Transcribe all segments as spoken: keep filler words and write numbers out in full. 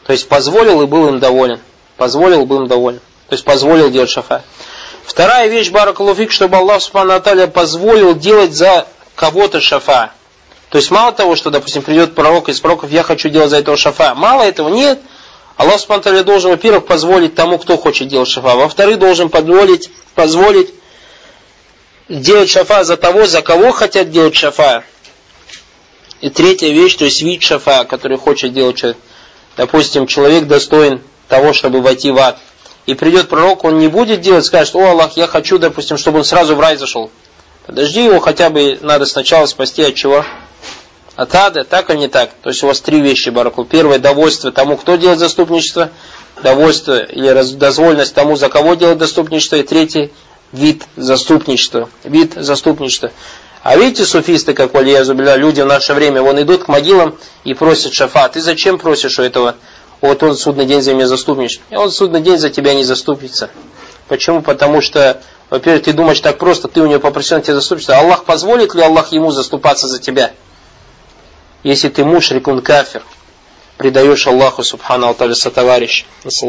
То есть позволил и был им доволен. Позволил и был им доволен. То есть позволил делать шафа. Вторая вещь, баракаллаху фик, чтобы Аллах субхану ва тааля позволил делать за кого-то шафа. То есть мало того, что, допустим, придет пророк из пророков, я хочу делать за этого шафа. Мало этого, нет. Аллах субхану ва тааля должен, во-первых, позволить тому, кто хочет делать шафа. Во-вторых, должен позволить, позволить делать шафа за того, за кого хотят делать шафа. И третья вещь, то есть вид шафа, который хочет делать человек. Допустим, человек достоин того, чтобы войти в ад. И придет пророк, он не будет делать, скажет: о Аллах, я хочу, допустим, чтобы он сразу в рай зашел. Подожди его, хотя бы надо сначала спасти от чего? От ада, так или не так? То есть у вас три вещи, баракул. Первое, довольство тому, кто делает заступничество. Довольство или дозволенность тому, за кого делать заступничество. И третий, вид заступничества. Вид заступничества. А видите, суфисты, как валиязубилля, люди в наше время, вон идут к могилам и просят шафа. Ты зачем просишь у этого? Вот он судный день за меня заступничает. И он судный день за тебя не заступится. Почему? Потому что, во-первых, ты думаешь так просто, ты у него попросил, он тебе заступится. Аллах позволит ли Аллах ему заступаться за тебя? Если ты мушрик, он кафир, предаешь Аллаху субхану ва тааля сотоварищ.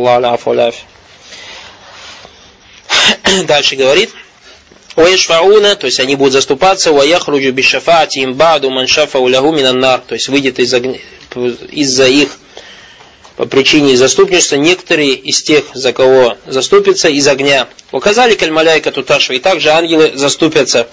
Дальше говорит: وَيَشْفَعُونَ, то есть они будут заступаться, وَيَخْرُجُ بِالشَّفَاعَةِ بَعْدُ مَنْ شَفَعُ لَهُ مِنَ النَّارِ, то есть выйдет из-за, из-за их, по причине заступничества, некоторые из тех, за кого заступятся, из огня. Указали каль-маляйка туташва, и также ангелы заступятся.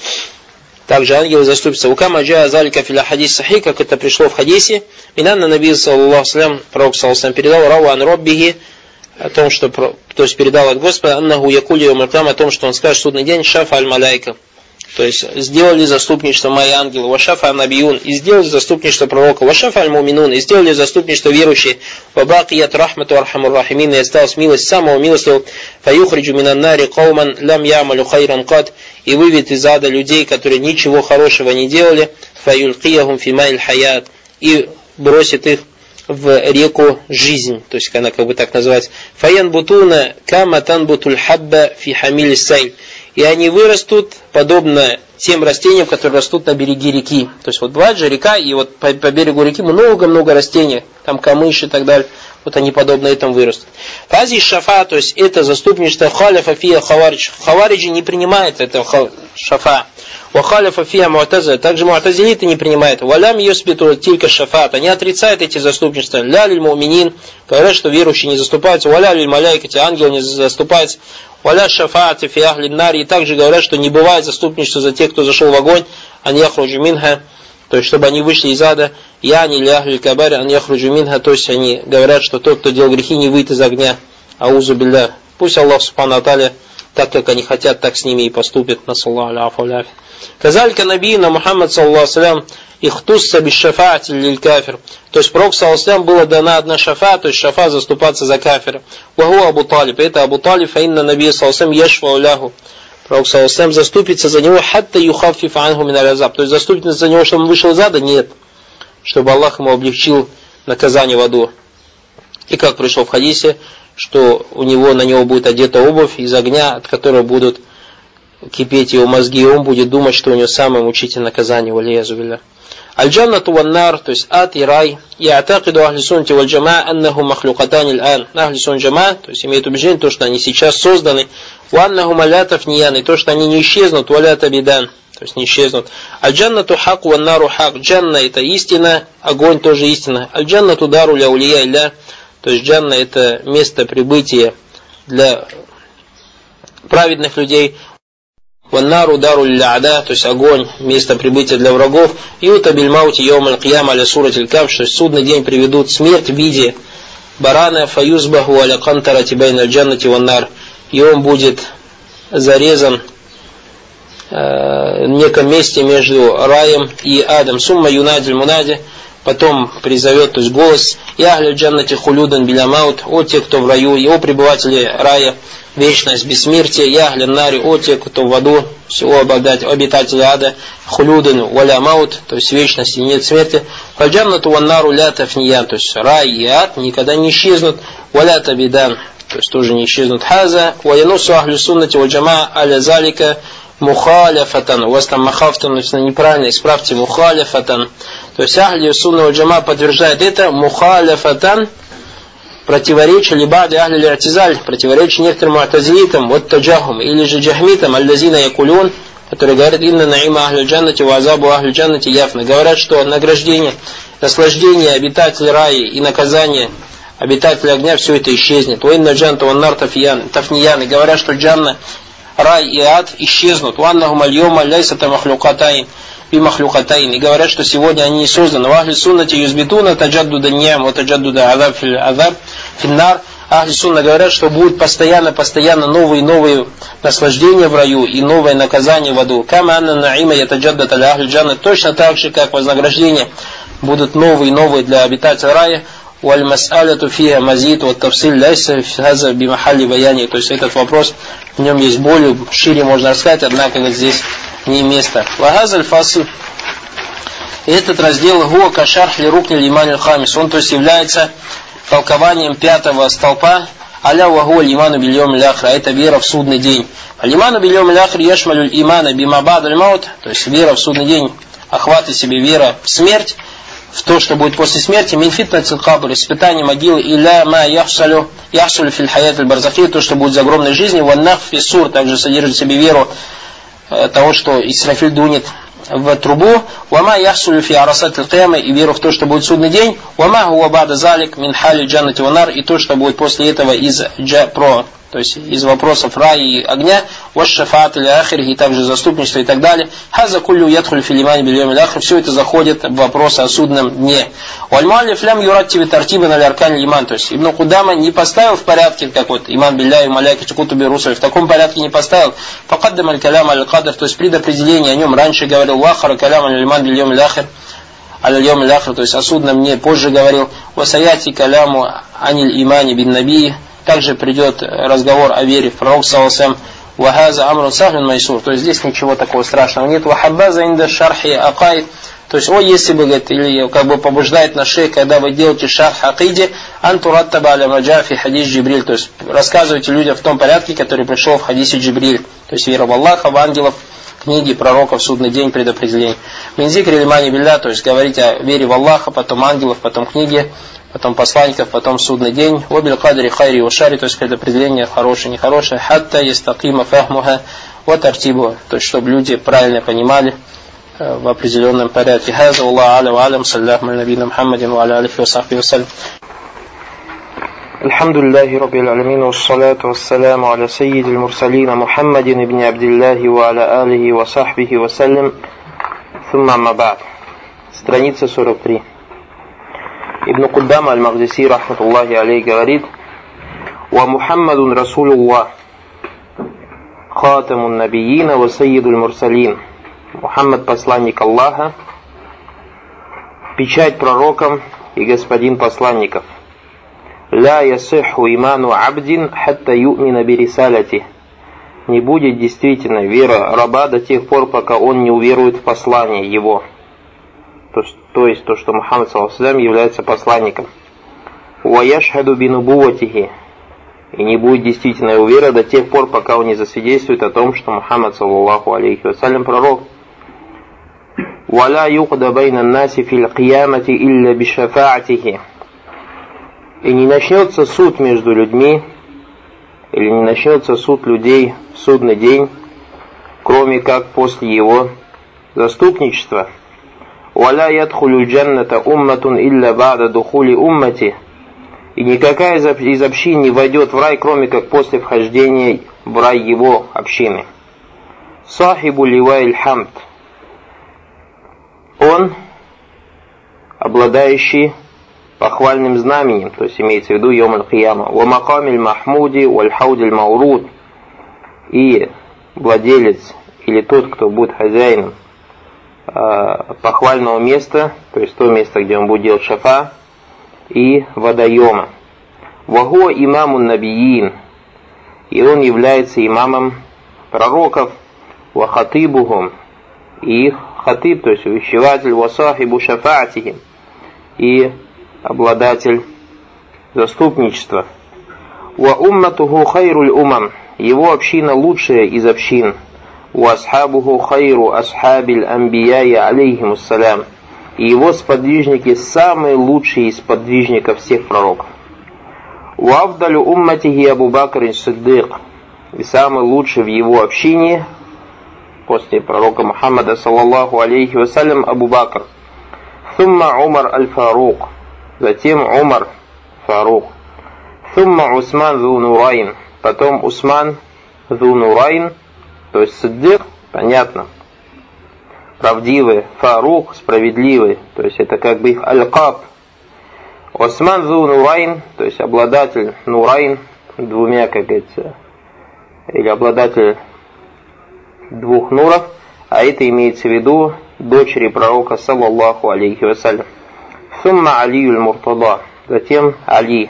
Также ангелы заступятся. Укама джаа залика филя хадис сахи, как это пришло в хадисе. Минанна наби саллаллаху салям, пророк саллаллаху салям передал рау ан роббихи, о том, что, то есть передал от Господа, аннаху якули юмалькам, о том, что он скажет в судный день: шафа аль-маляйка. То есть сделали заступничество мои ангелы, вашафа набиюн, и сделали заступничество пророка, вашафа аль-муминун, и сделали заступничество верующие, вабакият рахмату архамур рахимин, и осталась милость самого милостивого, фаюхриджу минаннари кауман лям ямалю хайран кад, и выведет из ада людей, которые ничего хорошего не делали, фаюлькияхум фимайль хаят, и бросит их в реку жизнь, то есть она как бы так называется, фаян бутуна кама танбутуль хабба фи хамиль сайl, и они вырастут подобно тем растениям, которые растут на береге реки. То есть вот бывает же река, и вот по, по берегу реки много-много растений, там камыш и так далее. Вот они подобно этому вырастут. Фази шафа, то есть это заступничество, халяфа фия хаваридж. Хавариджи не принимает этого шафа. Ва халяфа фия муатаза, также муатазилиты не принимают. Валям юсбиту тилька шафат, они отрицают эти заступничества. Ля лиль муминин, говорят, что верующие не заступаются. Валя лиль маляйкати, ангелы не заступаются. Валя шафаати фи ахли нари, и также говорят, что не бывает заступничества за тех, кто зашел в огонь, ан яхруджу минха, то есть чтобы они вышли из ада, яни ли ахли кабари ан яхруджу минха, то есть они говорят, что тот, кто делал грехи, не выйдет из огня. Аузу билля. Пусть Аллах субхану ва тааля, так как они хотят, так с ними и поступит. Насаллаху аляфи. Казалька набийна Мухаммад саллаллаху салям ихтусса бишшафаати лиль кафир. То есть пророк саллаллаху салям была дана одна шафа, то есть шафа заступаться за кафира. Ваху Абу Талиб, это Абу Талиб, фаинна набия саллаллаху салям яшфау ляху. Пророк саллаллаху салям заступится за него, хатта юхаффиф анху мин аль-азаб. То есть заступится за него, чтобы он вышел из ада? Нет. Чтобы Аллах ему облегчил наказание в аду. И как пришло в хадисе, что у него, на него будет одета обувь из огня, от которой будут кипеть его мозги, и он будет думать, что у него самое мучительное наказание, валиязу билля. Аль-джаннату ван-нар, то есть ад и рай, и атакиду ахли суннати валь джамаа аннаху махлюкатани аль-ан. Ахли сунн джамаа, то есть имеют убеждение, то, что они сейчас созданы, ва аннаху малятав ниян, и то, что они не исчезнут, валята бидан, то есть не исчезнут. Аль-джаннату хак ван-нару хак, джанна это истина, огонь тоже истина. Аль-джаннату дару ля улия илля, то есть джанна это место прибытия для праведных людей. Ваннару дару л'ада, то есть огонь, место прибытия для врагов. Юта бильмаути йом аль-кьяма аля сурат аль-каф, что судный день приведут смерть в виде барана, фаюзбаху аля кантарати байна аль-джаннати ваннар, и он будет зарезан э, в неком месте между раем и адом. Сумма юнадиль мунади, потом призовет, то есть голос: я ахля джаннати хулюдан билямаут, о те, кто в раю, и о пребыватели рая, вечность, бессмертие, я ахля нари, о те, кто в аду, всего обитатели ада, хулюдан валямаут, то есть вечность и нет смерти. Фальджаннату ваннару ля тафниян, то есть рай и ад никогда не исчезнут, валя табидан, то есть тоже не исчезнут. Хаза ваянусу ахлю суннати валь джамаа аля залика мухаляфатан. У вас там махафтан написано неправильно, исправьте, мухаляфатан. То есть ахли сунна валь джамаа подтверждает это, мухаляфатан, противоречие либади ахли ли'тизаль, противоречие некоторым му'тазилитам, вот таджахум, или же джахмитам, аллазина якулюн, которые говорят, инна наима ахли джаннати ва азабу ахли джаннати яфна. Говорят, что награждение, наслаждение обитателей рая и наказание обитателей огня, все это исчезнет. Ва инна джанта ван нар тафниян. И говорят, что джанна, рай и ад исчезнут. Ва аннахум аль-йома ляйсата махлюкатайн. И махлюкатайн. И говорят, что сегодня они не созданы. Ва ахли суннати юзбитуна таджаддуда ньям, ва таджаддуда азаб фил азаб финнар. Ахли сунна говорят, что будут постоянно-постоянно новые новые наслаждения в раю и новое наказание в аду. Кама анна наима ятаджаддат аля ахли джанна. Точно так же, как вознаграждения будут новые новые для обитателей рая. Валь мас'аляту фиха мазид ва тавсиль ляйса хаза бимахалли баяни. То есть этот вопрос, в нем есть более шире можно рассказать, однако здесь не место. Вагазаль фасл. Этот раздел гуа кашарх ли рукни лиман аль-хамис. Он то есть является толкованием пятого столпа, аля вагу лиману бильйом ляхра, это вера в судный день. Лиману бильйом ляхр яшмалю имана бимабад аль-маут, то есть вера в судный день охватывает себе вера в смерть, в то, что будет после смерти, мин фитнатил кабр, испытание могилы, илля ма яхсалю яхсалю филь хаят аль-барзахи, то, что будет за огромной жизни, ваннах фиссур, также содержит в себе веру э, того, что Исрафиль дунет в трубу, вама яхсулю фи арасат аль-кияма, и веру в то, что будет судный день, вама хуа бада залик мин хали джаннати ванар, и то, что будет после этого из джа про, то есть из вопросов рая и огня, ваш-шафаат или ахир, и также заступничество и так далее. Хаза куллю ядхуль фи лимани бильйом аль-ахир, все это заходит в вопросы о судном дне. Валь-муаллиф лям юраттиби тартибан аль-аркан аль-иман, то есть Ибн Кудама не поставил в порядке, как вот иман билляй, маляйкати, кутуби, русули, в таком порядке не поставил. Факаддам аль-калям аль-кадр, то есть предопределение о нем раньше говорил, вахара калям аль-иман бильйом аль-ахир, аль-йом аль-ахир, то есть о судном дне позже говорил, васаяти каляму аниль имани бин наби. Также придет разговор о вере в пророк саллаллаху вахаза амрун сахлин майсур, то есть здесь ничего такого страшного нет. Вахаббаза инда шархи акаид, то есть о, если бы, говорит, или как бы побуждает на шее, когда вы делаете шарх акиде, антураттаба аля маджафи хадис Джибриль, то есть рассказывайте людям в том порядке, который пришел в хадисе Джибриль, то есть вера в Аллаха, в ангелов, книги пророков, судный день, предопределение. Минзикри лимани билля, то есть говорить о вере в Аллаха, потом ангелов, потом книги, потом посланников, потом судный день, вабиль кадри хайри ва шари, то есть предопределение хорошее, нехорошее, хатта ястакима фахмуха ва тартибу, то есть чтобы люди правильно понимали в определенном порядке. Хаза Аллаху аля ва алям, саллаху аля набийна Мухаммадин ва аля алихи ва сахбихи ва саллям. Алхамдулиллахи раббил аламин, вассалату вассаляму аля саййидил мурсалина Мухаммадин ибн Абдиллахи ва аля алихи ва сахбихи ва саллям. Сумма амма ба'д. Страница сорок три. Ибн Куддама аль-Магдиси, рахматуллахи алейх, говорит: «Ва Мухаммадун Расулуллах, хатамун набиина ва саййидуль мурсалин». Мухаммад, посланник Аллаха, печать пророкам и господин посланников. «Ла ясиху иману абдин хатта ю'мина бирисалати». Не будет действительно вера раба до тех пор, пока он не уверует в послание его. То, то есть то, что Мухаммад саллаллаху алейхи ва саллям является посланником. «Ва яшхаду бинубуватихи». И не будет действительной вера до тех пор, пока он не засвидетельствует о том, что Мухаммад саллаллаху алейхи ва саллям пророк. «Ва ла юқда байна наси фил қиямати илля бишафаатихи». И не начнется суд между людьми, или не начнется суд людей в судный день, кроме как после его заступничества. «Валя ядхулю джанната умматун илля бада духули уммати». И никакая из общин не войдет в рай, кроме как после вхождения в рай его общины. «Сахибу ливай хамд». Он, обладающий похвальным знаменем, то есть имеется в виду йом аль-кияма, «Ва макамиль махмуди валь хаудиль мауруд». И владелец, или тот, кто будет хозяином похвального места, то есть то место, где он будет делать шафа, и водоема. «Вахуа имамун набиин». И он является имамом пророков, «Ва хатибухум». И их хатиб, то есть увещеватель, «Ва сахибу шафаатихим». И обладатель заступничества. «Ва умматуху хайруль умам». Его община лучшая из общин. «Ва асхабуху хайру асхабиль амбияи алейхимуссалям». И его сподвижники самые лучшие из сподвижников всех пророков. Вафдалю умматихи Абу Бакр Сиддик. И самый лучший в его общине после пророка Мухаммада саллаллаху алейхи вассалям Абу Бакр. Сумма Умар аль-Фарук. Затем Умар Фарук. Сумма Усман зу Нурайн. Потом Усман зу Нурайн. То есть Сиддик, понятно, правдивый, Фарук, справедливый. То есть это как бы их аль-Каб. Усман зу Нурайн, то есть обладатель Нурайн, двумя, как говорится, или обладатель двух нуров, а это имеется в виду дочери пророка саллаллаху алейхи вассалям. Сумма Алиюль Муртада, затем Али,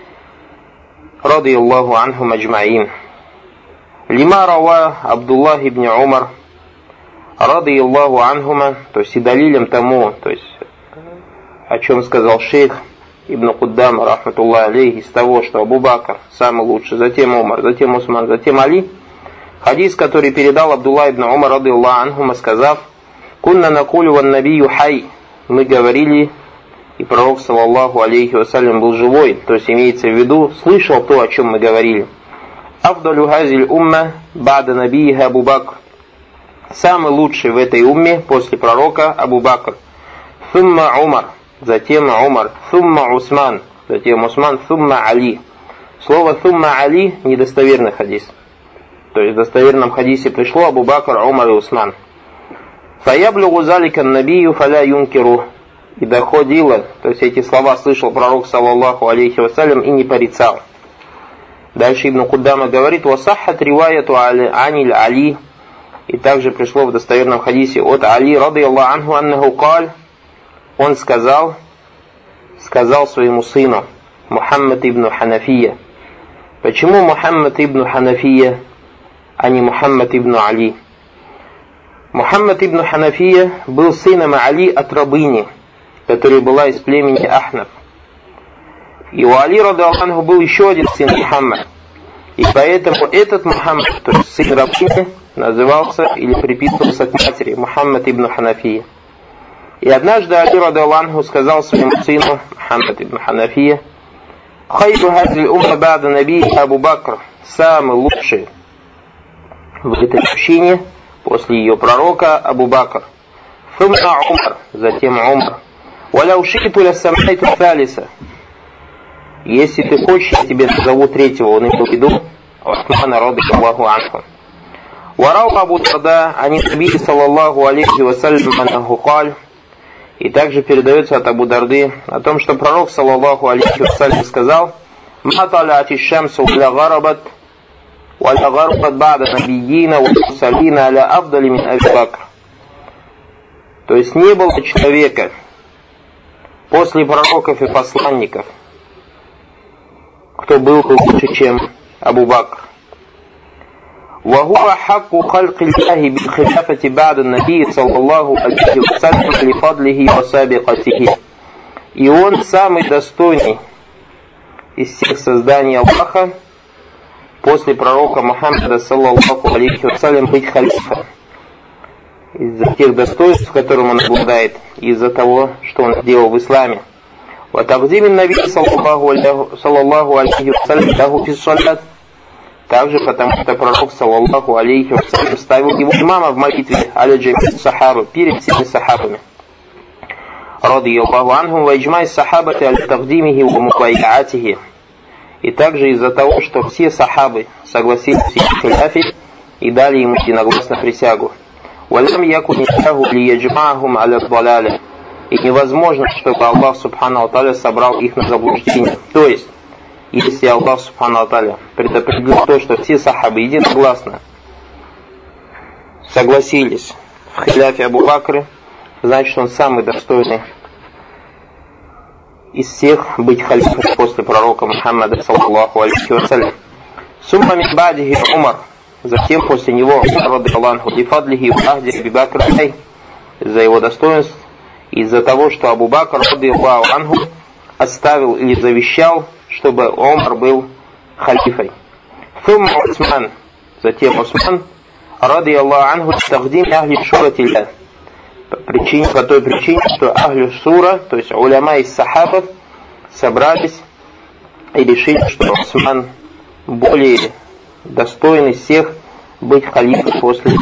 радияллаху анху маджмаин. Лима рава Абдуллах ибн Умар, радияллаху анхума, то есть и далилем тому, то есть о чем сказал шейх Ибн Куддам, рахматуллах алейхи, из того, что Абу Бакр самый лучший, затем Умар, затем Усман, затем Али. Хадис, который передал Абдуллах ибн Умар, радиаллаху анхума, сказав: «Кунна накулю ван набию хай». Мы говорили, и пророк, саллаллаху алейхи вассалям, был живой, то есть имеется в виду, слышал то, о чем мы говорили. «Афдалю хазиль умма бада набииха Абу Бакр». Самый лучший в этой умме после пророка Абу Бакр. «Сумма Умар». Затем Умар, «Сумма Усман», затем Усман, «Сумма Али». Слово «Сумма Али» – недостоверный хадис. То есть в достоверном хадисе пришло Абу Бакр, Умар и Усман. «Фаяблюгу залика набию фаля юнкиру». И доходило, то есть эти слова слышал пророк, саллаллаху алейхи вассалям, и не порицал. Дальше Ибн Куддама говорит: «Васаххат риваяту аниль Али». И также пришло в достоверном хадисе от Али, радиаллаху анху, аннаху каль, он сказал, сказал своему сыну, Мухаммад ибн Ханафия. Почему Мухаммад ибн Ханафия, а не Мухаммад ибн Али? Мухаммад ибн Ханафия был сыном Али от рабыни, которая была из племени Ахнаф. И у Али, радиаллаху анху, был еще один сын Мухаммад. И поэтому этот Мухаммад, то есть сын рабыни, назывался или приписывался к матери Мухаммад ибн Ханафия. И однажды Али, радиаллаху анху, сказал своему сыну Мухаммад ибн Ханафия: «Хайру хазиль умма ба'да наби Абу Бакр». Самый лучший в этой общине после ее пророка Абу Бакр. «Сумма Умар», затем Умар. «Валяу шиту ля самайту салиса». Если ты хочешь, я тебе назову третьего, он имел в виду Усмана, радиаллаху анху. «Варау Абу Дарда, ани наби саллаллаху алейхи вассалям, анаху каль». И также передается от Абу Дарды о том, что пророк, саллаллаху алейхи вассалям, сказал: «Ма талати шамсу ля гарабат, ва ля гарабат ба'да набийина ва мурсалина аля афдали мин Аби Бакр». То есть не было человека после пророков и посланников, кто был бы лучше, чем Абу Бакр. وهو حق خلق الله بالخلافة بعد النبي صلى الله عليه وسلم لفضله وسابقته. И он самый достойный из всех созданий Аллаха после пророка Мухаммада саллаллаху алейхи вассалям быть халифой. Из-за тех достоинств, которым он обладает, из-за того, что он сделал в исламе. وتقديم النبي саллаллаху алейхи вассалям له في الصلاة. Также потому, что пророк, саллаллаху алейхи вассалям, ставил его имама в молитве аля джами'и сахаба, перед всеми сахабами. Радияллаху анхум ва иджма'i сахабати аля тагдимихи ва мубай'атихи. И также из-за того, что все сахабы согласились в его хиляфе и дали ему единогласно присягу. Валям якун нихаху ли яджма'ахум аля далаля. И невозможно, чтобы Аллах субхану ва тааля собрал их на заблуждение. То есть, если Аллах субхану ва тааля предопределил то, что все сахабы единогласно согласились в хиляфе Абу Бакры, значит, он самый достойный из всех быть халифом после пророка Мухаммада саллаллаху алейхи вассалям. Сумма мин ба'дихи Умар, затем после него Умар, радиаллаху анху, лифадлихи ва ахди Аби Бакр, из-за его достоинств, из-за того, что Абу Бакр, радиаллаху анху, оставил или завещал, чтобы Умар был халифой. Сумма Усман, затем Усман, радиаллаху анху, тагдим ахли шуратилля. По причине, по той причине, что ахли сура, то есть уляма из сахабов, собрались и решили, что Усман более достойный всех быть халифой после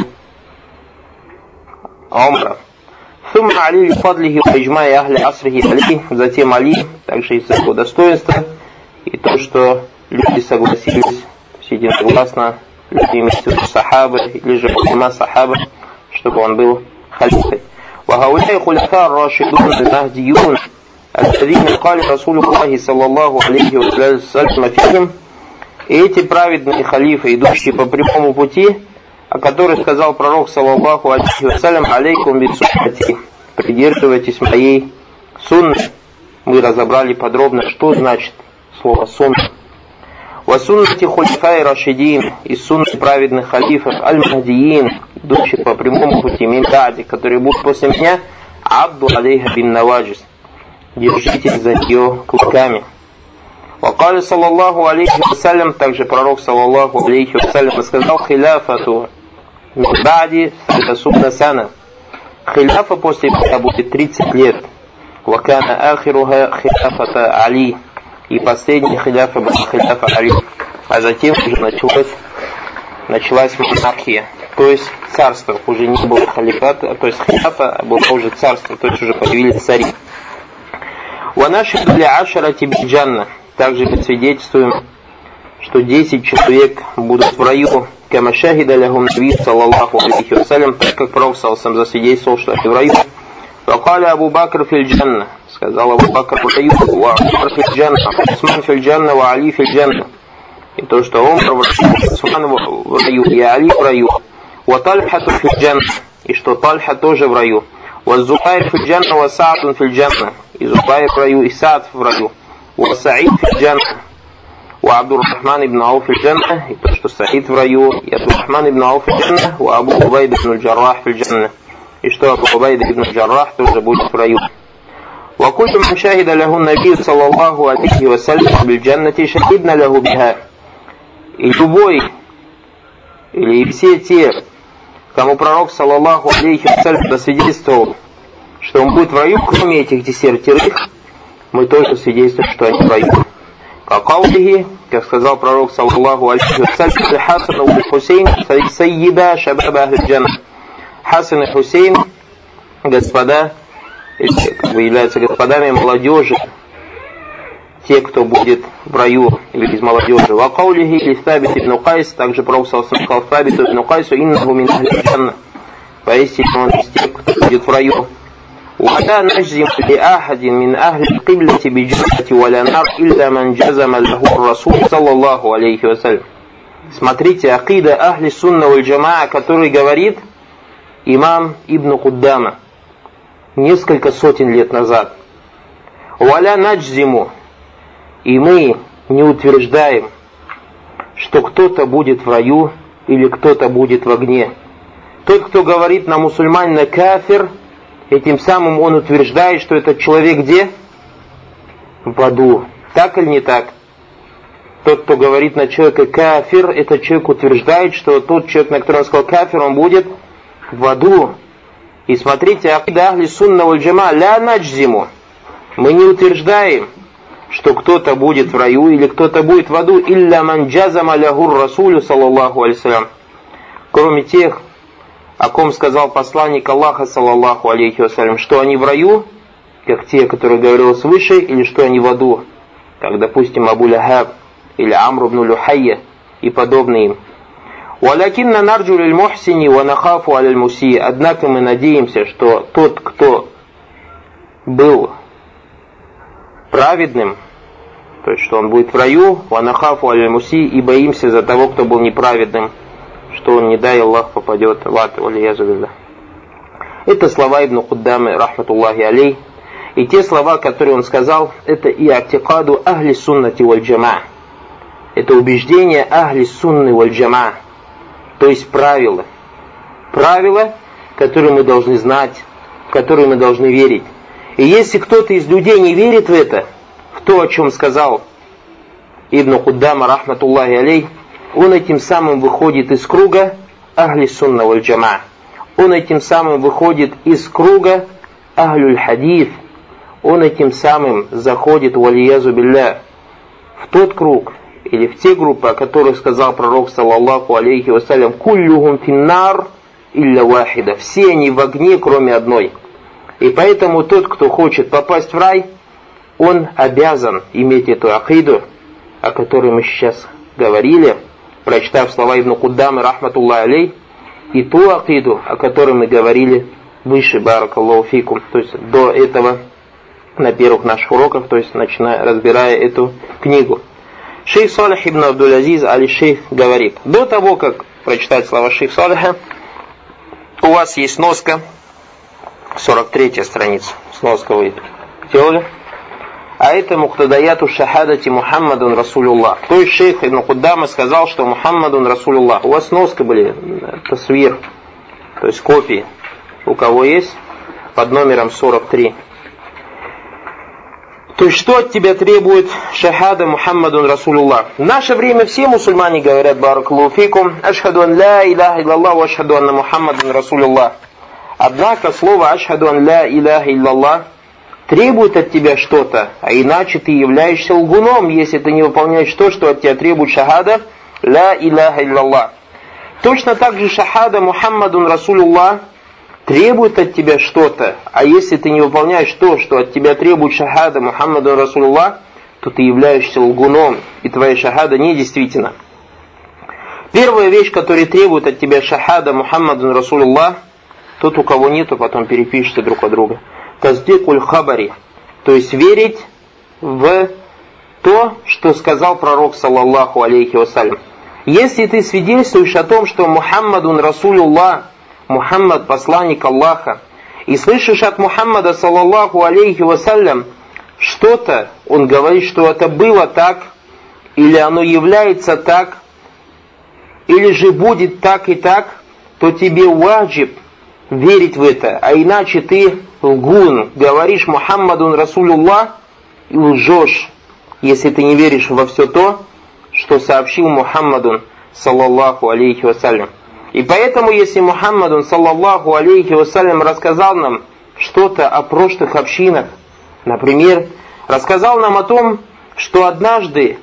Умара. ثم علي لفضله وإجماع أهل عصره عليه. Затем Али, также из-за его достоинства и то, что люди согласились единогласно, люди имеют сахабы или же улама сахаба, чтобы он был халифой. وهؤلاء خلفاء الراشدون المهديون الذين قال رسول الله صلى الله عليه وسلم فيهم. И эти праведные халифы, идущие по прямому пути, о которых сказал пророк саллаллаху алейхи вассалям: алейкум бисуннати, придерживайтесь моей сунны. Мы разобрали подробно, что значит слово сунна. Ва суннати хулифай рашидин, и сунны праведных халифов аль-махдиин, идущих по прямому пути, мин ба'ди, которые будут после меня, абду алейха бин наваджис, держитесь за нее клыками. Вакали саллаллаху алейхи вассалям, также пророк саллаллаху алейхи вассалям сказал: хиляфату мин ба'ди сасубна сана, хиляфа после меня будет тридцать лет. Вакана ахируха хиляфата Али, и последний хиляфа был хиляфа Али. А затем уже началась, началась монархия, то есть царство, уже не было халифата, то есть хиляфа, а было уже царство, то есть уже появились цари. Ванашиду для ашарати биджанна, также мы свидетельствуем, что десять человек будут в раю, кама шахида лахум наби саллаллаху алейхи вассалям, так как пророк саллаллаху засвидетельствовал, что они в раю. Вакали Абу Бакр фил джанна, сказал Абу Бакр в раю, ва Умар фил джанна, Усман фил джанна, ва Али фил джанна. И то, что Умар в раю, Усман в раю, и Али в раю. Ва Тальхату фил джанна, и что Тальха тоже в раю. Ва Зубайр фил джанна, ва Саадун фил джанна, и Зубайр в раю, и Саад в раю. Ва Саид фил джанна, ва Абдуррахман ибн Ауф фил джанна, и то, что Саид в раю, и Абдуррахман ибн Ауф фил джанна, ва Абу Убайд ибн аль-Джаррах фил джанна, и что Абу Убайд ибн аль-Джаррах тоже будет в раю. Ва куллю ман шахида лаху наби саллаллаху алейхи вассалям биль джаннати шахидна лаху биха. И любой, или все те, кому пророк саллаллаху алейхи вассалям засвидетельствовал, что он будет в раю, кроме этих десятерых, мы тоже свидетельствуем, что они в раю. Как каулихи, как сказал пророк саллаллаху алейхи вассалям: Хасан и Хусейн сайида шабаба ахли джанна. Хасан и Хусейн, господа, как бы являются господами молодежи, те, кто будет в раю или из молодежи. Ва каулихи или Сабит ибн Кайс, также пророк саллаллаху алейхи вассалям сказал Сабиту ибн Кайсу: иннаху мин ахли джанна, поистине он из тех, кто будет в раю. ولا نجزم لأحد من أهل القبلة بجنة ولا نار إلا من جزم له الرسول صلى الله عليه وسلم. Смотрите, акида ахли сунна валь джамаа, который говорит имам Ибн Куддама несколько сотен лет назад. Валя наджзиму, и мы не утверждаем, что кто-то будет в раю или кто-то будет в огне. Тот, кто говорит на мусульманина кафир, этим самым он утверждает, что этот человек где? В аду. Так или не так? Тот, кто говорит на человека кафир, этот человек утверждает, что тот человек, на которого он сказал кафир, он будет в аду. И смотрите, акида ахли сунна валь джамаа ля наджзиму. Мы не утверждаем, что кто-то будет в раю или кто-то будет в аду, илля ман джазама лахур расулю саллаллаху алейхи вассалям, кроме тех, о ком сказал посланник Аллаха саллаллаху алейхи вассалям, что они в раю, как те, которые говорилось выше, или что они в аду, как, допустим, Абу Лахаб или Амр ибн Люхайя и подобные им. «Валякинна нарджу лиль мухсини ва нахафу аляль муси». Однако мы надеемся, что тот, кто был праведным, то есть, что он будет в раю, ва нахафу аляль муси, и боимся за того, кто был неправедным, что он, не дай Аллах, попадет в ад, валиязу билля. Это слова Ибн Куддамы, рахматуллахи алей. И те слова, которые он сказал, это и атикаду ахли суннати валь джамаа. Это убеждение ахли сунны валь джамаа. То есть правила. Правила, которые мы должны знать, в которые мы должны верить. И если кто-то из людей не верит в это, в то, о чем сказал Ибн Куддама, рахматуллахи алей, он этим самым выходит из круга ахли сунна валь джамаа. Он этим самым выходит из круга ахлюль хадис. Он этим самым заходит, валиязу билля, в тот круг или в те группы, о которых сказал пророк, саллаллаху алейхи вассалям, куллюхум финнар илля вахида, все они в огне, кроме одной. И поэтому тот, кто хочет попасть в рай, он обязан иметь эту акиду, о которой мы сейчас говорили, прочитав слова Ибн Куддамы, рахматуллах алей, и ту акиду, о которой мы говорили выше, баракаллаху фикум, то есть до этого на первых наших уроках, то есть начиная, разбирая эту книгу. Шейх Салих ибн Абдул-Азиз аль-Шейх говорит, до того, как прочитать слова шейх Салиха, у вас есть сноска, сорок третья страница, сноска вы делали, а это муктадаяту шахадати Мухаммадун Расулуллах. То есть шейх ибн Куддама сказал, что Мухаммадун Расулуллах. У вас сноска были, тасвир, то есть копии, у кого есть, под номером сорок три. То есть, что от тебя требует шахада Мухаммадун Расулуллах? В наше время все мусульмане говорят, баракаллаху фикум, ашхаду ан ла иляха илляллах ва ашхаду анна Мухаммадун Расулуллах. Однако слово ашхаду ан ла иляха илляллах требует от тебя что-то, а иначе ты являешься лгуном, если ты не выполняешь то, что от тебя требует шахада ла иляха илляллах. Точно так же шахада Мухаммадун Расулуллах требует от тебя что-то, а если ты не выполняешь то, что от тебя требует шахада Мухаммаду Расулуллах, то ты являешься лгуном, и твоя шахада недействительна. Первая вещь, которая требует от тебя шахада Мухаммаду Расулуллах, тот, у кого нету, потом перепишите друг от друга. Таздикуль хабари, то есть верить в то, что сказал пророк, саллаллаху алейхи вассалям. Если ты свидетельствуешь о том, что Мухаммадун Расулуллах, Мухаммад посланник Аллаха, и слышишь от Мухаммада, саллаллаху алейхи вассалям, что-то, он говорит, что это было так, или оно является так, или же будет так и так, то тебе ваджиб верить в это, а иначе ты лгун, говоришь Мухаммадун Расулуллах и лжешь, если ты не веришь во все то, что сообщил Мухаммадун, саллаллаху алейхи вассалям. И поэтому, если Мухаммадун, саллаллаху алейхи вассалям, рассказал нам что-то о прошлых общинах, например, рассказал нам о том, что однажды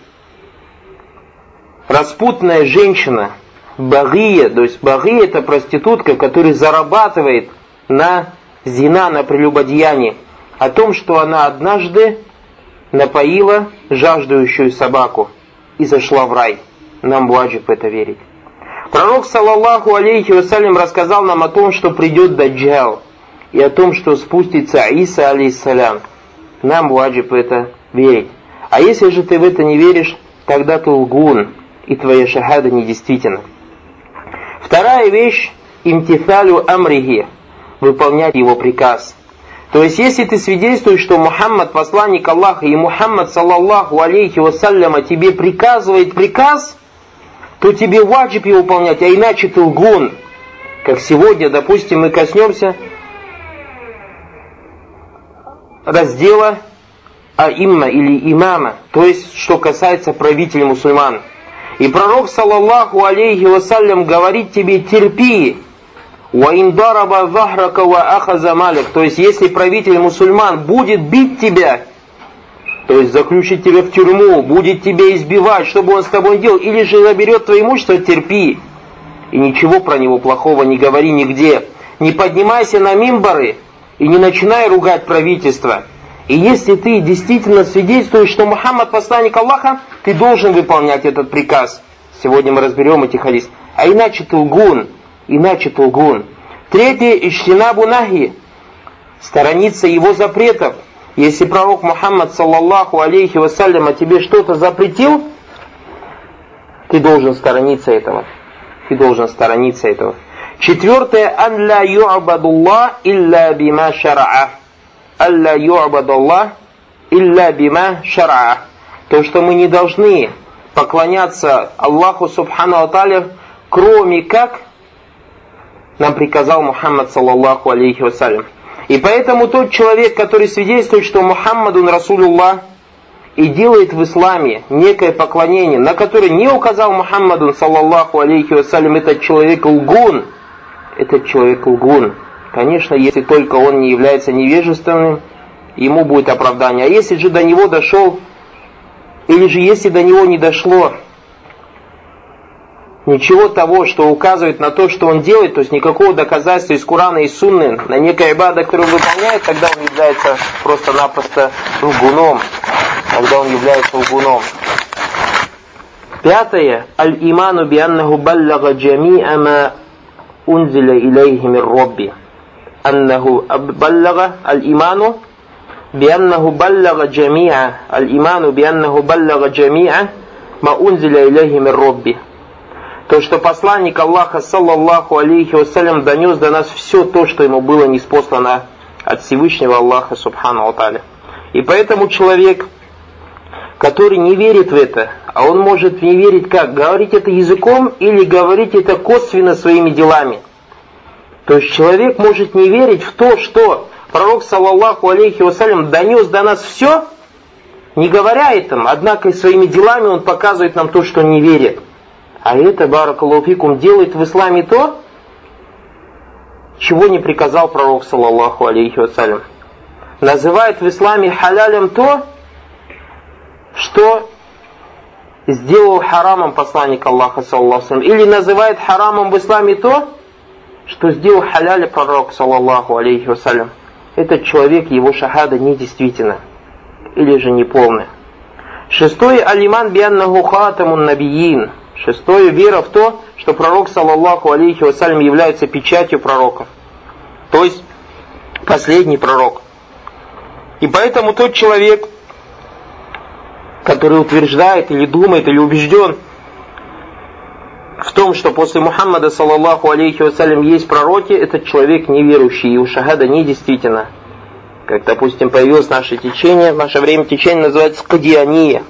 распутная женщина, багия, то есть багия это проститутка, которая зарабатывает на зина, на прелюбодеянии, о том, что она однажды напоила жаждущую собаку и зашла в рай. Нам ваджиб это верить. Пророк, саллаллаху алейхи вассалям, рассказал нам о том, что придет Даджал, и о том, что спустится Иса алейхиссалям. Нам ваджиб это верить. А если же ты в это не веришь, тогда ты лгун, и твоя шахада недействительна. Вторая вещь – имтисалю амрихи, выполнять его приказ. То есть, если ты свидетельствуешь, что Мухаммад посланник Аллаха, и Мухаммад, саллаллаху алейхи вассалям, тебе приказывает приказ, то тебе ваджиб его выполнять, а иначе ты лгун. Как сегодня, допустим, мы коснемся раздела аимма или имама, то есть, что касается правителей мусульман. И пророк, саллаллаху алейхи вассалям, говорит тебе: терпи, ва индараба захрака ва ахаза малик, то есть, если правитель мусульман будет бить тебя, то есть заключить тебя в тюрьму, будет тебя избивать, что бы он с тобой делал, или же заберет твое имущество, терпи. И ничего про него плохого не говори нигде. Не поднимайся на мимбары и не начинай ругать правительство. И если ты действительно свидетельствуешь, что Мухаммад посланник Аллаха, ты должен выполнять этот приказ. Сегодня мы разберем эти хадисы. А иначе ты лгун. Иначе ты лгун. Третье, ищтинабу нахи, сторониться его запретов. Если пророк Мухаммад, саллаллаху алейхи вассалям, тебе что-то запретил, ты должен сторониться этого. Ты должен сторониться этого. Четвертое, ан ла ю'бадуллах илля бима шара'а. Ан ла ю'бадуллах илля бима шара'а. То, что мы не должны поклоняться Аллаху субхану ва тааля, кроме как нам приказал Мухаммад, саллаллаху алейхи вассалям. И поэтому тот человек, который свидетельствует, что Мухаммадун Расулуллах, и делает в исламе некое поклонение, на которое не указал Мухаммадун, саллаллаху алейхи вассалям, этот человек лгун. Этот человек лгун. Конечно, если только он не является невежественным, ему будет оправдание. А если же до него дошел Или же если до него не дошло ничего того, что указывает на то, что он делает, то есть никакого доказательства из Корана и Сунны на некое ибада, которое он выполняет, тогда он является просто-напросто лгуном. Тогда он является лгуном. Пятое. Аль-иману бианнаху баллага джами'a ма унзиля илейхи мир робби. Аннаху баллага аль-иману бианнаху баллага джами'a. Аль-иману бианнаху баллага джами'a ма унзиля илейхи мир робби. То, что посланник Аллаха, саллаллаху алейхи вассалям, донес до нас все то, что ему было ниспослано от Всевышнего Аллаха, субхану ва тааля. И поэтому человек, который не верит в это, а он может не верить как? Говорить это языком или говорить это косвенно своими делами. То есть человек может не верить в то, что пророк, саллаллаху алейхи вассалям, донес до нас все, не говоря этим, однако и своими делами он показывает нам то, что он не верит. А это, баракаллаху фикум, делает в исламе то, чего не приказал пророк, саллаллаху алейхи вассалям. Называет в исламе халялем то, что сделал харамом посланник Аллаха, саллаллаху алейхи вассалям. Или называет харамом в исламе то, что сделал халялем пророк, саллаллаху алейхи вассалям. Этот человек, его шахада недействительна. Или же неполная. Шестое. Алиман бианнаху хатамун набиин. Шестое. Вера в то, что пророк, саллаллаху алейхи вассалям, является печатью пророков. То есть, последний пророк. И поэтому тот человек, который утверждает, или думает, или убежден в том, что после Мухаммада, саллаллаху алейхи вассалям, есть пророки, этот человек неверующий, его шахада недействительна. Как, допустим, появилось наше течение, в наше время течение называется Кадиания.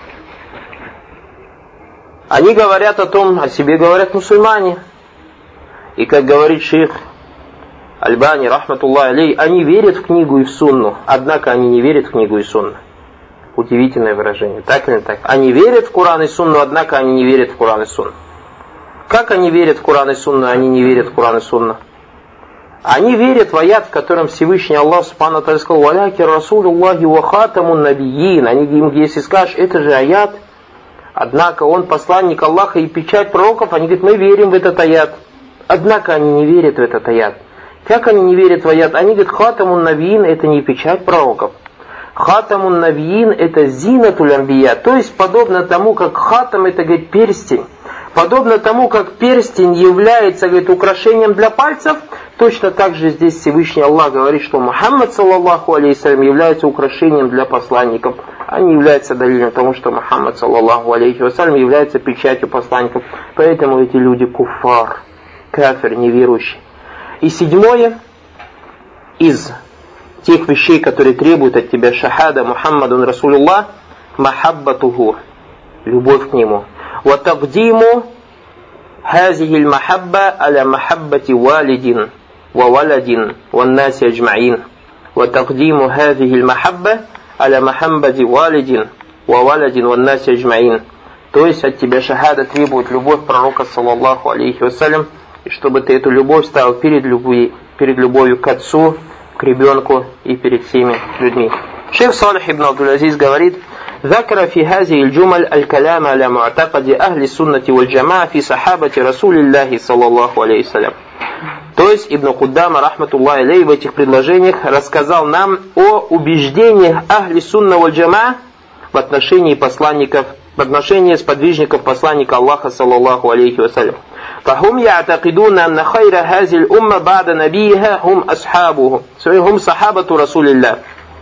Они говорят о том, о себе говорят мусульмане. И как говорит шейх Альбани, рахматуллах алей, они верят в книгу и в сунну, однако они не верят в книгу и сунну. Удивительное выражение, так или не так? Они верят в Коран и сунну, однако они не верят в Коран и сунну. Как они верят в Коран и сунну, а они не верят в Коран и сунну? Они верят в аят, в котором Всевышний Аллах субхану ва тааля сказал: «Валяки расулуллахи ва хатамун набиин». Они им, если скажешь, это же аят, однако он посланник Аллаха и печать пророков, они говорят, мы верим в этот аят. Однако они не верят в этот аят. Как они не верят в аят? Они говорят, хатамун набиин это не печать пророков. Хатамун набиин это зинатуль анбия. То есть подобно тому, как хатам это, говорит, перстень. Подобно тому, как перстень является, говорит, украшением для пальцев, точно так же здесь Всевышний Аллах говорит, что Мухаммад, саллаллаху алейхи является украшением для посланников, а не является далилем тому, что Мухаммад, саллаллаху алейхи вассалям, является печатью посланников. Поэтому эти люди куфар, кафир, неверующий. И седьмое, из тех вещей, которые требуют от тебя шахада Мухаммадун Расулуллах, махаббатуху, любовь к нему. وتقديم هذه المحبة على محبة والد وولد والناس أجمعين. وتقديم هذه المحبة على محبة والد وولد والناس أجمعين. То есть от тебя шахада требует любовь пророка, саллаллаху алейхи вассалям, и чтобы ты эту любовь ставил перед любовью, перед любовью к отцу, к ребенку и перед всеми людьми. Шейх Салих ибн Абдул-Азиз говорит: ذكر في هذه الجمل الكلام على معتقد أهل السنة والجماعة في صحابة رسول الله صلى الله عليه وسلم. То есть Ибн Куддама, рахматуллах алейхи, в этих предложениях рассказал нам о убеждениях Ахли Сунна валь Джамаа в отношении посланников, в отношении сподвижников посланника Аллаха, саллаллаху алейхи вассалям. فهم يعتقدون أن خير هذه الأمة بعد نبيها هم أصحابه هم صحابة رسول الله.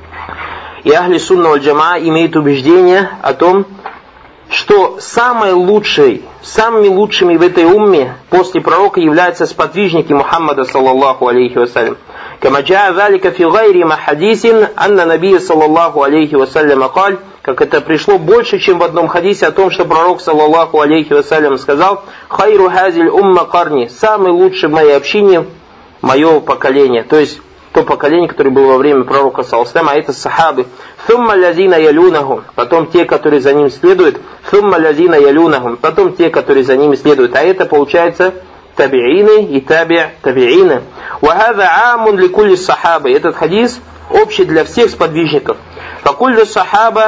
И Ахли Сунна валь Джамаа имеют убеждение о том, что самой лучшей, самыми лучшими в этой умме после пророка являются сподвижники Мухаммада, саллаллаху алейхи вассалям. Кама джаа залика фи гайри ма хадисин анна набия, саллаллаху алейхи вассалям, акаль, как это пришло больше, чем в одном хадисе о том, что пророк, саллаллаху алейхи вассалям, сказал: хайру хазиль умма карни, самый лучший в моей общине мое поколение. То есть то поколение, которое было во время пророка, саллаллаху алейхи, а это сахабы. Thumma лазина ялюнахум, потом те, которые за ним следуют. Thumma лазина ялюнахум, потом те, которые за ними следуют. А это получается табиины и таби табиины. Ва хаза амун ликулли сахабы. Этот хадис общий для всех сподвижников. Факуллю сахаба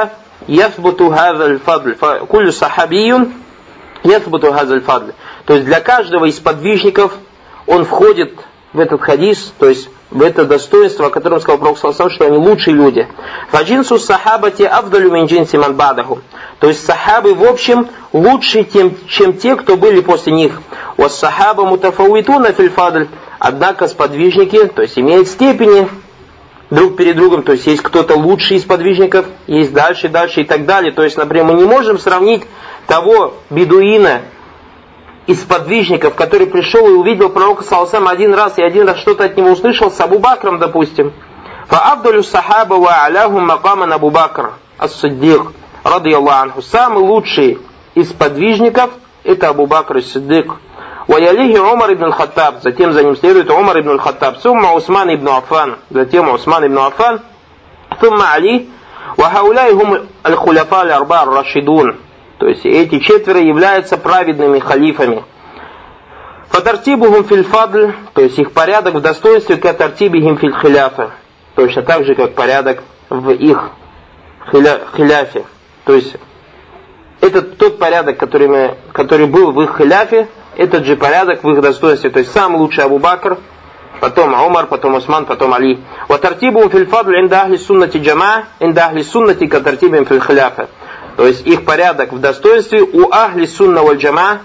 ясбуту хазаль фадль. Куллю сахабиюн ясбуту хазаль фадль. То есть для каждого из подвижников он входит в этот хадис, то есть в это достоинство, о котором сказал Пророк саллаллаху алейхи ва саллям, что они лучшие люди. Фаджинсу сахабати авдалю мин джинси ман бадаху. То есть сахабы в общем лучше, тем, чем те, кто были после них. Вас сахаба мутафауитуна фил фадль. Однако сподвижники, то есть имеют степени друг перед другом, то есть есть кто-то лучший из подвижников, есть дальше, дальше и так далее. То есть, например, мы не можем сравнить того бедуина из подвижников, который пришел и увидел пророка саллаллаху алейхи ва саллям один раз и один раз что-то от него услышал, с Абу Бакром, допустим. Фаабдулю сахаба ва аляхум макаман Абу Бакр ас-Сиддик радийаллаху анху. Самый лучший из подвижников это Абу Бакр ас-Сиддик. وَيَلِهِ Умар ибн аль-Хаттаб, затем за ним следует Умар ибн аль-Хаттаб, ثم Усман ибн Аффан, затем Усман ибн Аффан, ثم Али, وَهَؤُلَاءِ هُمُ الْخُلَفَاءُ الْأَرْبَعُ الرَّاشِدُونَ. То есть эти четверо являются праведными халифами. فَتَرْتِибُهُمْ فِي الْفَضْلِ, то есть их порядок в достоинстве, كَتَرْتِибِهِمْ فِي الْخِلَافَةِ, точно так же, как порядок в их хиляфе. То есть это тот порядок, который, мы, который был в их хиляфе, этот же порядок в их достоинстве. То есть самый лучший Абу Бакр, потом Умар, потом Усман, потом Али. وَتَرْتِибُهُمْ فِي الْفَضْلِ عِنْدَ أَهْلِ السُنَّةِ جَمَاعَةً عِنْدَ أَهْلِ السُنَّةِ كَتَرْتِيبِهِمْ فِي الْخِلَافَةِ. То есть их порядок в достоинстве у Ахли Сунна валь Джамаа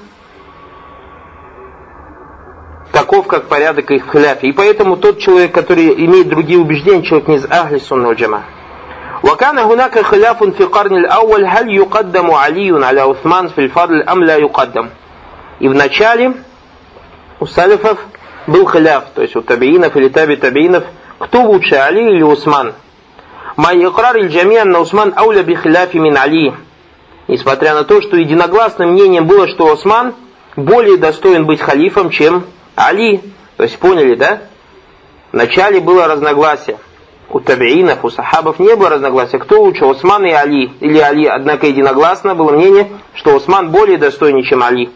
таков, как порядок их в хиляфе. И поэтому тот человек, который имеет другие убеждения, человек не из Ахли Сунна валь Джамаа. وكان هناك خلاف في القرن الأول هل يقدم علي على عثمان في الفضل أم لا يقدم. И в начале у салифов был хиляф, то есть у табиинов или таби табиинов, кто лучше, Али или Усман. Май икрар иль-джамия на Усман ауля би хиляфи мин Али. Несмотря на то, что единогласным мнением было, что Усман более достоин быть халифом, чем Али. То есть поняли, да? В начале было разногласие. У табиинов, у сахабов не было разногласия, кто лучше, Усман и Али, или Али. Однако единогласно было мнение, что Усман более достойнее, чем Али.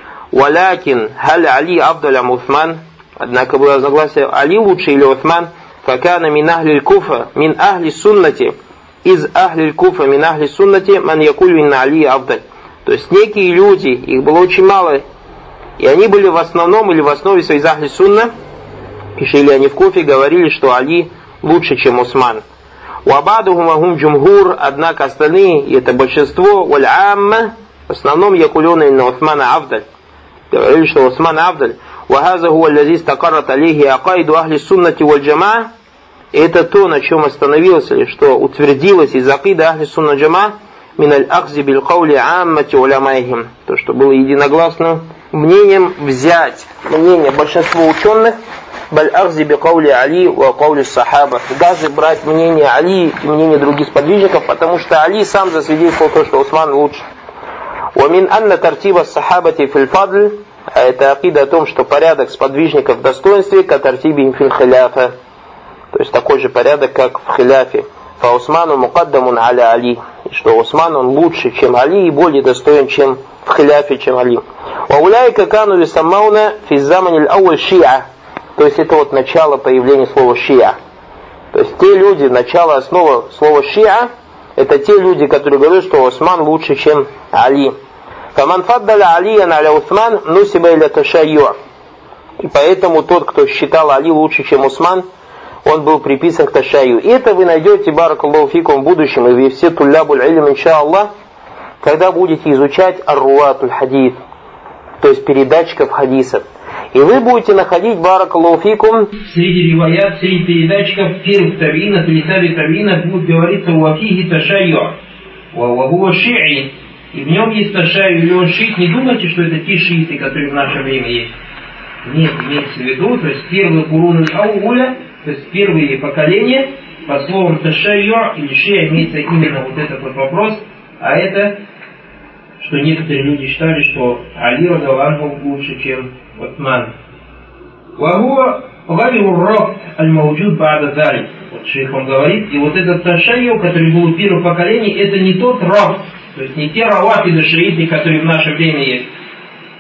Валякин, халь Али абдалям Усман. Однако было разногласие, Али лучше или Усман. Факана мин ахли куфа, мин ахли суннати. Из ахли куфа, мин ахли суннати, ман якуль инна Али абдаль. То есть некие люди, их было очень мало, и они были в основном или в основе своей из ахли сунна, и жили они в Куфе, говорили, что Али лучше, чем Усман. Уабадухум ахум джумгур, однако остальные, и это большинство, валь амма, в основном якулюна инна Усмана абдаль. Говорили, что Усман абдаль. وهذا هو الذي استقرت عليه عقائد أهل السنة والجماعة. Это то, на чем остановилось, или что утвердилось из акиды Ахли Сунна Джама, мин аль-ахзи бил каули аммати уламайхим. То, что было единогласным мнением взять мнение большинства ученых, баль-ахзи би каули Али ва каули сахаба. Даже брать мнение Али и мнение других сподвижников, потому что Али сам засвидетельствовал то, что Усман лучше. ومن أن ترتيب الصحابة في الفضل. А это акида о том, что порядок сподвижников в достоинстве, катартибим фил хиляфа. То есть такой же порядок, как в хиляфе. Фа Усману мукаддамун аля Али. И что Усман он лучше, чем Али, и более достоин, чем в хиляфе, чем Али. Ва уляйка кану лисаммауна фи замани аль-ауаль шиа. То есть это вот начало появления слова шиа. То есть те люди, начало, основа слова шиа, это те люди, которые говорят, что Усман лучше, чем Али. فَمَنْ فَضَّلَ عَلِيًّا عَلَى عُثْمَانَ نُسِبَ إِلَى تَشَيُّعٍ. И поэтому тот, кто считал Али лучше, чем Усман, он был приписан к ташайю. И это вы найдете, баракаллаху фикум, в будущем, и вы все туллябуль илм, иншааллах, когда будете изучать ар-руатуль хадис, то есть передатчиков хадисов. И вы будете находить, баракаллаху фикум, среди риваят, среди передатчиков первых табиинов или таби табиинов будет говориться «Уафихи ташайю», «Вахуа ши'i». И в нем есть ташайю, или он шиит. Не думайте, что это те шииты, которые в наше время есть. Нет, имеется в виду, то есть первые куруны ауля, то есть первые поколения, по словам ташайю или шиа имеется именно вот этот вот вопрос, а это, что некоторые люди считали, что Али радиаллаху лучше, чем Усман. Вахуа гайру рабт аль-мауджуд ба'да залик. Вот шейх он говорит, и вот этот ташайю, который был у первого поколения, это не тот рабт, то есть не те равафиды шииты, которые в наше время есть.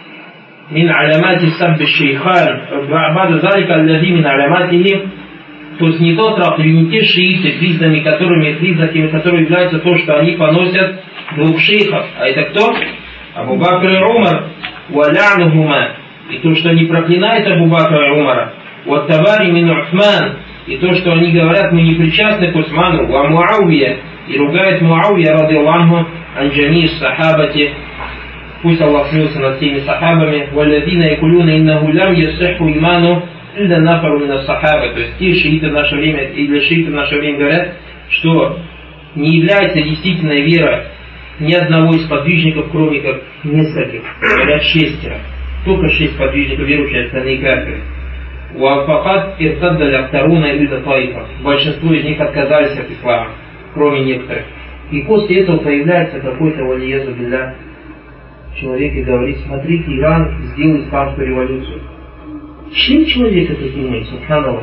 Мин алямати сабби шейхан, ба'да залика аллади мин аляматихи То есть не тот раб, или не те шииты, признаками которыми, признаками которых является то, что они поносят двух шейхов. А это кто? Абу Бакр и Умар. Валянухума. И то, что они проклинают Абу Бакра и Умара. Вот тавари мин Усман. И то, что они говорят, мы не причастны к Усману. Ва Муавия. И ругает Муавия, ради Аллаху, анджами сахабати. Пусть Аллах смеется над всеми сахабами. Валядина якулюна иннаху лям ясиху иману илля нафару мина сахаба. То есть те шииты в наше время, или шииты в наше время говорят, что не является действительной верой ни одного из подвижников, кроме как нескольких. Говорят шестеро. Только шесть подвижников верующих, остальные кафиры. Уафахат иртаддаль ахтаруна ильда таифа. Большинство из них отказались от ислама, кроме некоторых. И после этого появляется какой-то валиязу билля человек и говорит: смотрите, Иран сделал исламскую революцию. Чем человек это думает, субханаллах?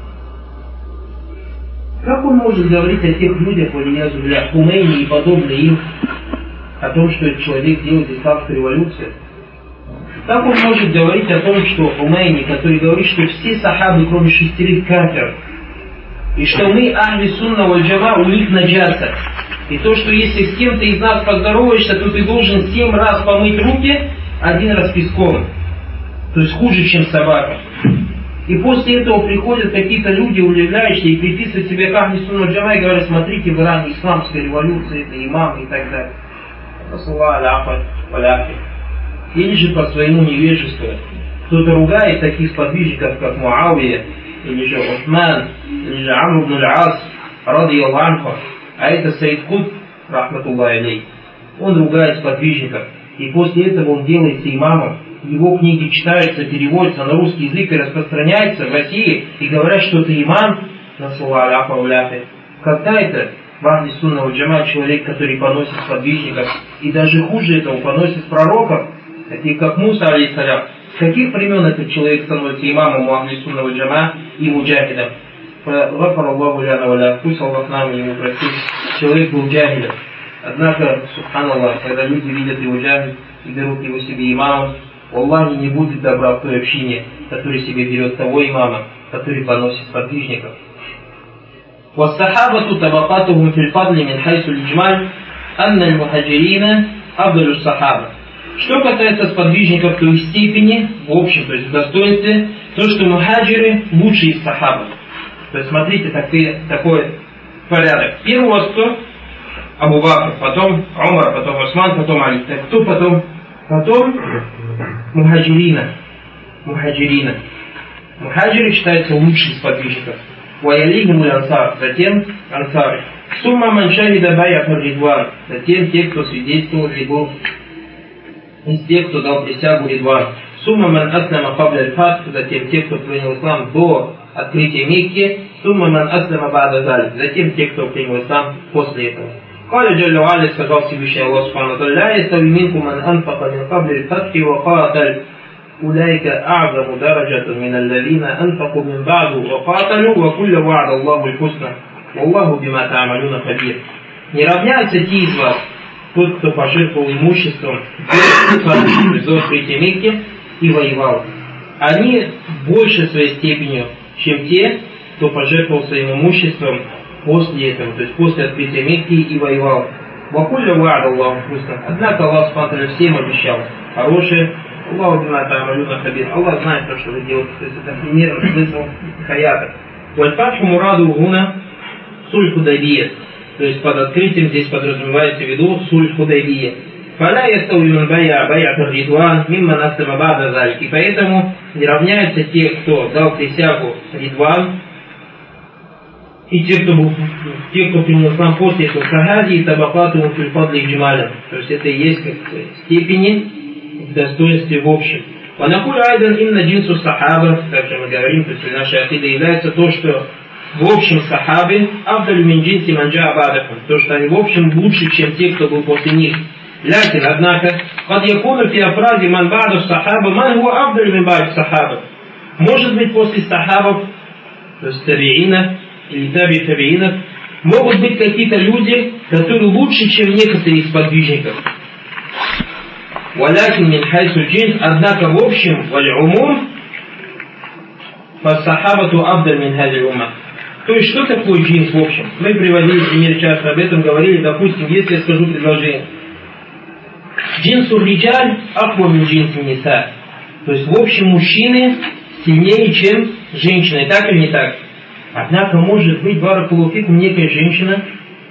Как он может говорить о тех людях, валиязу билля, Хумейни и подобные им, о том, что этот человек делает исламскую революцию? Как он может говорить о том, что Хумейни, который говорит, что все сахабы, кроме шестерых, кафир, и что мы, ахли сунна валь джама, у них наджаса. И то, что если с кем-то из нас поздороваешься, то ты должен семь раз помыть руки, один раз песком. То есть хуже, чем собака. И после этого приходят какие-то люди, удивляющие, и приписывают себе к ахли сунна валь джама, и говорят: смотрите, в Иране исламская революция, это имам и так далее. Или же по своему невежеству. Кто-то ругает таких сподвижников, как Муавия, или же Усман, или же Амр ибн аль-Ас, ради Аллаху. А это Саид Кут, рахматуллахи алейх. Он ругает сподвижников. И после этого он делается имамом. Его книги читаются, переводятся на русский язык и распространяются в России. И говорят, что это имам, когда это в ахли сунна валь джама человек, который поносит сподвижников, и даже хуже этого поносит пророков, таких как Муса, алейхиссалям. С каких времен этот человек становится имамом у ахли сунна валь джама и муджахидом? Гафар Аллаху ляна валя, пусть Аллах нам ему простит. Человек был джахилем. Однако, субханаллах, когда люди видят его джахиль и берут его себе имамом, Аллахе не будет добра в той общине, который себе берет того имама, который поносит сподвижников. والصحابة طبقاتهم في الفضل من حيث الإجمال أن المهاجرين أفضل الصحابة. Что касается сподвижников, то их степени, в общем, то есть в достоинстве, то, что мухаджиры лучшие из сахабов. То есть смотрите, такой, такой порядок. Первый кто? Абу Бакр, потом Умар, потом Усман, потом Али. Так кто потом? Потом мухаджирина. Мухаджирина. Мухаджиры считаются лучшие из сподвижников. Ваялихим ансар, затем ансары. Сумма ман шахида бай'ат ридван, затем те, кто свидетельствовал либо из тех, кто дал присягу ридван. Сумма ман аслама кабля аль-фат, затем те, кто принял ислам до открытия Мекки. Сумма ман аслама ба'да залик, затем те, кто принял ислам после этого. Каля джалля ва аля, сказал Всевышний Аллах субхану ва тааля: ла ястави минкум ман анфака мин кабли аль-фатхи ва каталь. أولئك أعظم درجة من الذين أنفقوا من بعد وقاتلوا وكل وعد الله الحسنى والله بما تعملون خبير. Не равняются те из вас, тот, кто пожертвовал имуществом до открытия Мекки и воевал. Они больше своей степенью, чем те, кто пожертвовал своим имуществом после этого, то есть после открытия Мекки и воевал. وكل وعد الله الحسنى. Однако Аллах субхану всем обещал хорошее. Аллаху бима та'малуна хабир. Аллах знает то, что вы делаете. То есть это примерно смысл хаята. Вальфатху мураду гуна суль худайбия. То есть под открытием здесь подразумевается в виду суль худайбия. Фаля ястауи ман бай'а бай'ат ар-ридван мимман аслама ба'да залик. И поэтому не равняются те, кто дал присягу ридван, и те, кто, был, те, кто принял ислам после этого. Кахади и табакату фил фадли джималя. То есть это и есть как степени в достоинстве в общем. Ванакуль айдан имна джинсу сахаба, также мы говорим, то есть наша акида является то, что в общем сахабы авдалю мин джинси манджа абадахум, то, что они в общем лучше, чем те, кто был после них. Лякин, однако, под якуну фи афрази ман ба'ду сахаба, ман хуа авдалю мин ба'ду сахаба. Может быть, после сахабов, то есть табиина или таби табиинов, могут быть какие-то люди, которые лучше, чем некоторые из подвижников. Валякин мин хайсу джинс, однако в общем, валь умум, фассахабату абдаль мин хади ума. То есть, что такое джинс в общем? Мы приводили пример, часто об этом говорили, допустим, если я скажу предложение. Джинсу риджаль ахва мин джинси ниса. То есть, в общем, мужчины сильнее, чем женщины. Так или не так? Однако, может быть, баракаллаху фикум, некая женщина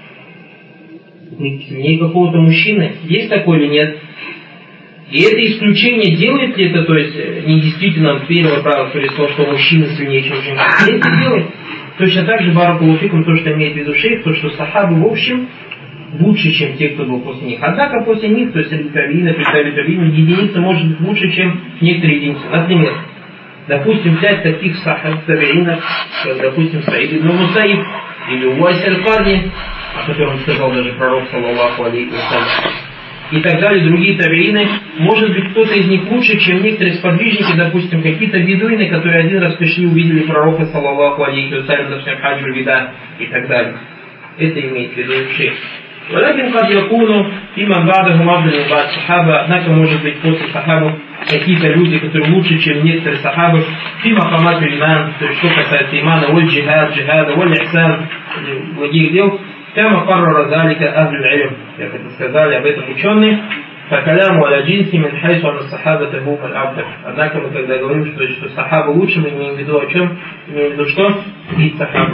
сильнее какого-то мужчины. Есть такое или нет? И это исключение делает ли это, то есть, недействительно первое правило, то есть то, что мужчина сильнее, чем женщина. Это делает. Точно так же баракаллаху фикум, то, что имеет в виду шейх, то, что сахабы в общем лучше, чем те, кто был после них. Однако после них, то есть среди табиина, при табиина, единица может быть лучше, чем некоторые единицы. Например, допустим, взять таких сахаб табиинов, как, допустим, Саид ибн Мусаиб или Уайс аль-Карни, о котором сказал даже пророк, саллаллаху алейхи ва саллям, и так далее, другие табиины. Может быть, кто-то из них лучше, чем некоторые сподвижники, допустим, какие-то бедуины, которые один раз пришли, увидели пророка, саллаллаху алейхи ва саллям, допустим, хаджу вида и так далее. Это имеет в виду шейх. ولكن قد يكون فيما بعدهم أفضل من بعض الصحابة, однако, может быть, после сахабов какие-то люди, которые лучше, чем некоторые сахабы, фима хамат иман, то есть что касается имана, воль джихад, джихада, воль ихсан, благих дел, кама карра залика ахлюль илм, как это сказали об этом ученые, факаляму аля джинси мин хайсу ана сахаба табум аль абдар. Однако мы когда говорим, что, что сахабы лучше, мы имеем в виду о чем? Имеем в виду что? И сахабов.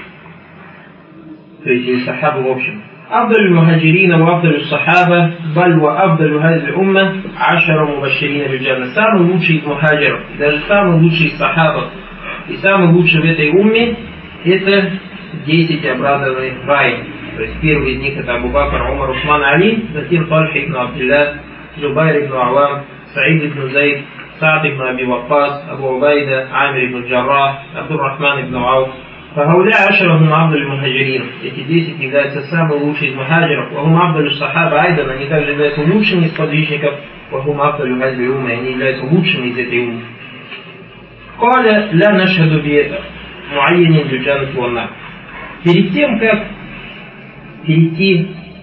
То есть и сахабы в общем. أفضل المهاجرين وأفضل الصحابة بل وأفضل هذه الأمة عشر مبشرين بالجنة. Самый лучший из мухаджиров, даже самый лучший из сахабов и самый лучший в этой умме это десять обрадованных в рае. То есть первый из них это Абу Бакр, Умар, Усман, Али, затем Тальх ибн Абдилlah, Зубайр ибн Авам, Саид ибн Зайд, Саад ибн Аби Ваккас, Абу Убайда, Амир ибн Джаррах, Абдур-Рахман ибн Ауф. فهؤلاء عشرة هم أفضل المهاجرين. Эти десять являются самыми лучшими из мухаджиров. وهم أفضل الصحابة أيضا. Они также являются лучшими из подвижников. وهم أفضل هذه الأمة. Они являются лучшими из этой уммы. قال لا نشهد بمعين بالجنة والنار. Перед тем, как перейти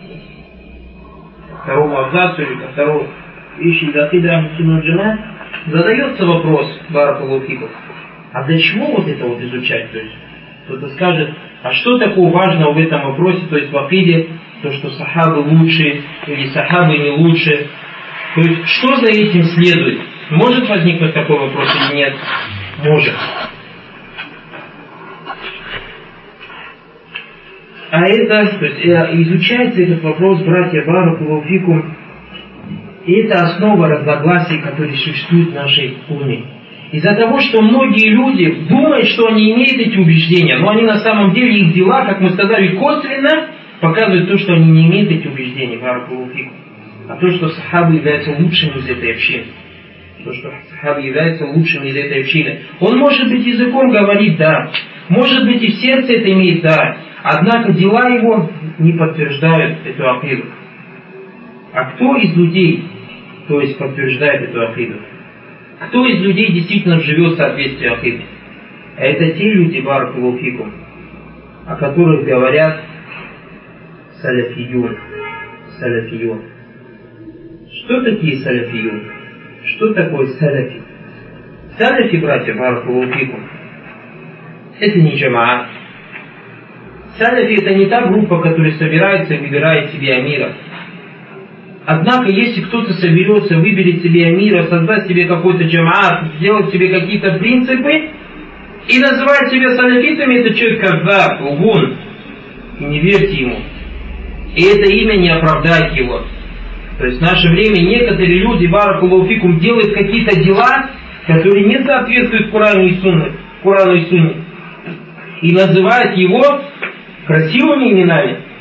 ко второму абзацу или ко второму вещи из акиды Ахлус-Сунна валь-Джамаат, задается вопрос, баракаллаху фикум, а для чего вот это вот изучать? То есть кто-то скажет, а что такого важного в этом вопросе, то есть в акиде, то, что сахабы лучше или сахабы не лучше. То есть что за этим следует? Может возникнуть такой вопрос или нет? Может. А это, то есть изучается этот вопрос, братья, баракаллаху фикум, и это основа разногласий, которые существуют в нашей умме. Из-за того, что многие люди думают, что они имеют эти убеждения, но они на самом деле, их дела, как мы сказали, косвенно показывают то, что они не имеют эти убеждения, баракаллаху фикум. А то, что сахабы являются лучшими из этой общины. То, что сахабы являются лучшими из этой общины. Он может быть языком говорит, да. Может быть и в сердце это имеет, да. Однако дела его не подтверждают эту акиду. А кто из людей, то есть подтверждает эту акиду? Кто из людей действительно живет в соответствии акиды? А это те люди, баракаллаху фикум, о которых говорят салафиюн. Салафиюн. Что такие салафиюн? Что такое салафи? Салафи, братья, баракаллаху фикум, это не джамаат. Салафи это не та группа, которая собирается и выбирает себе амира. Однако, если кто-то соберется, выберет себе амира, создаст себе какой-то джамаат, сделать себе какие-то принципы и называть себя салафитами, это человек казаб, лгун. И не верьте ему. И это имя не оправдает его. То есть в наше время некоторые люди, баракаллаху фикум, делают какие-то дела, которые не соответствуют Корану и Сунне, Корану и Сунне. И называют его красивыми именами.